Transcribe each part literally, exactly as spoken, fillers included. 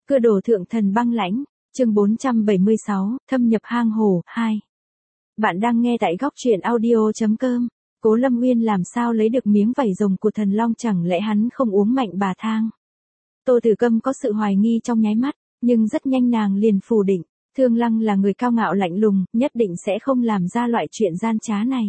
Cưa đổ thượng thần băng lãnh, chương bốn trăm bảy mươi sáu, thâm nhập hang hổ, hai. Bạn đang nghe tại góc truyện audio.com. Cố Lâm Nguyên làm sao lấy được miếng vảy rồng của thần long, chẳng lẽ hắn không uống mạnh bà thang? Tô Tử Câm có sự hoài nghi trong nháy mắt, nhưng rất nhanh nàng liền phủ định, Thương Lăng là người cao ngạo lạnh lùng, nhất định sẽ không làm ra loại chuyện gian trá này.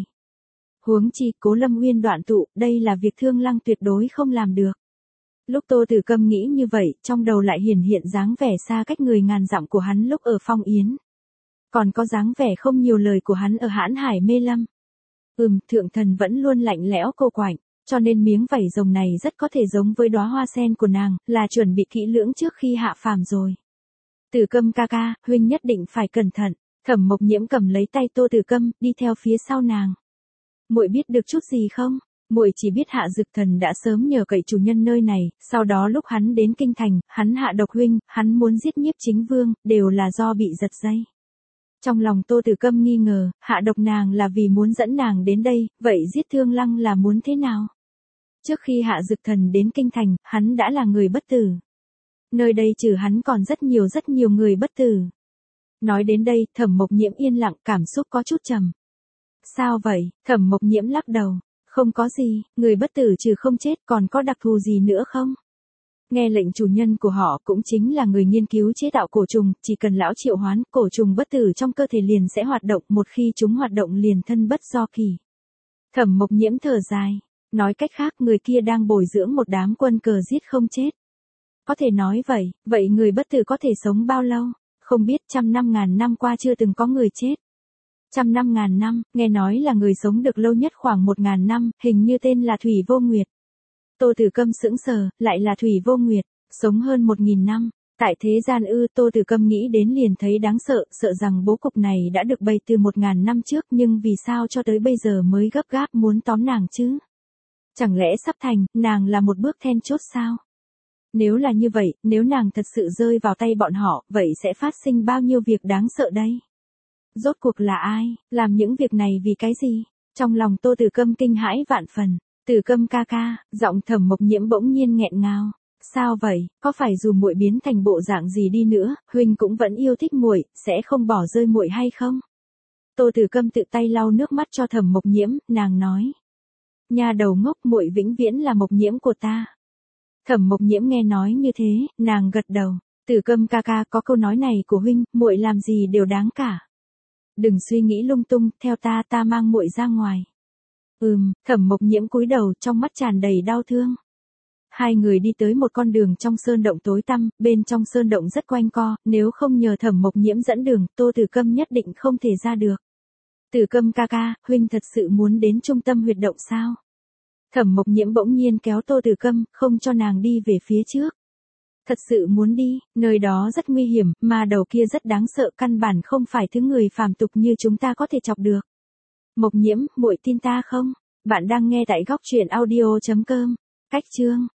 Huống chi, Cố Lâm Nguyên đoạn tụ, đây là việc Thương Lăng tuyệt đối không làm được. Lúc Tô Tử Câm nghĩ như vậy, trong đầu lại hiển hiện dáng vẻ xa cách người ngàn dặm của hắn lúc ở Phong Yến. Còn có dáng vẻ không nhiều lời của hắn ở Hãn Hải Mê Lâm. Ừm, thượng thần vẫn luôn lạnh lẽo cô quạnh, cho nên miếng vảy rồng này rất có thể giống với đóa hoa sen của nàng, là chuẩn bị kỹ lưỡng trước khi hạ phàm rồi. Tử Câm ca ca, huynh nhất định phải cẩn thận. Thẩm Mộc Nhiễm cầm lấy tay Tô Tử Câm, đi theo phía sau nàng. Muội biết được chút gì không? Muội chỉ biết Hạ Dực Thần đã sớm nhờ cậy chủ nhân nơi này, sau đó lúc hắn đến kinh thành, hắn hạ độc huynh, hắn muốn giết Nhiếp Chính Vương, đều là do bị giật dây. Trong lòng Tô Tử Câm nghi ngờ, hạ độc nàng là vì muốn dẫn nàng đến đây, vậy giết Thương Lăng là muốn thế nào? Trước khi Hạ Dực Thần đến kinh thành, hắn đã là người bất tử. Nơi đây trừ hắn còn rất nhiều rất nhiều người bất tử. Nói đến đây, Thẩm Mộc Nhiễm yên lặng, cảm xúc có chút trầm. Sao vậy? Thẩm Mộc Nhiễm lắc đầu. Không có gì, người bất tử trừ không chết còn có đặc thù gì nữa không? Nghe lệnh chủ nhân của họ cũng chính là người nghiên cứu chế tạo cổ trùng, chỉ cần lão triệu hoán, cổ trùng bất tử trong cơ thể liền sẽ hoạt động, một khi chúng hoạt động liền thân bất do kỳ. Thẩm Mộc Nhiễm thở dài, nói cách khác người kia đang bồi dưỡng một đám quân cờ giết không chết. Có thể nói vậy, vậy người bất tử có thể sống bao lâu? Không biết, trăm năm ngàn năm qua chưa từng có người chết. Trăm năm ngàn năm, nghe nói là người sống được lâu nhất khoảng một ngàn năm, hình như tên là Thủy Vô Nguyệt. Tô Tử Câm sững sờ, lại là Thủy Vô Nguyệt, sống hơn một nghìn năm. Tại thế gian ư? Tô Tử Câm nghĩ đến liền thấy đáng sợ, sợ rằng bố cục này đã được bày từ một ngàn năm trước, nhưng vì sao cho tới bây giờ mới gấp gáp muốn tóm nàng chứ? Chẳng lẽ sắp thành, nàng là một bước then chốt sao? Nếu là như vậy, nếu nàng thật sự rơi vào tay bọn họ, vậy sẽ phát sinh bao nhiêu việc đáng sợ đây? Rốt cuộc là ai, làm những việc này vì cái gì? Trong lòng Tô Tử Câm kinh hãi vạn phần. Tử Câm ca ca, giọng Thẩm Mộc Nhiễm bỗng nhiên nghẹn ngào. Sao vậy, có phải dù muội biến thành bộ dạng gì đi nữa, huynh cũng vẫn yêu thích muội, sẽ không bỏ rơi muội hay không? Tô Tử Câm tự tay lau nước mắt cho Thẩm Mộc Nhiễm, nàng nói. Nha đầu ngốc, muội vĩnh viễn là Mộc Nhiễm của ta. Thẩm Mộc Nhiễm nghe nói như thế, nàng gật đầu. Tử Câm ca ca, có câu nói này của huynh, muội làm gì đều đáng cả. Đừng suy nghĩ lung tung, theo ta, ta mang muội ra ngoài. Ừm, Thẩm Mộc Nhiễm cúi đầu, trong mắt tràn đầy đau thương. Hai người đi tới một con đường trong sơn động tối tăm, bên trong sơn động rất quanh co, nếu không nhờ Thẩm Mộc Nhiễm dẫn đường, Tô Tử Câm nhất định không thể ra được. Tử Câm ca ca, huynh thật sự muốn đến trung tâm huyệt động sao? Thẩm Mộc Nhiễm bỗng nhiên kéo Tô Tử Câm, không cho nàng đi về phía trước. Thật sự muốn đi, nơi đó rất nguy hiểm, mà đầu kia rất đáng sợ, căn bản không phải thứ người phàm tục như chúng ta có thể chọc được. Mộc Nhiễm, muội tin ta không? Bạn đang nghe tại góc truyện audio.com. Cách chương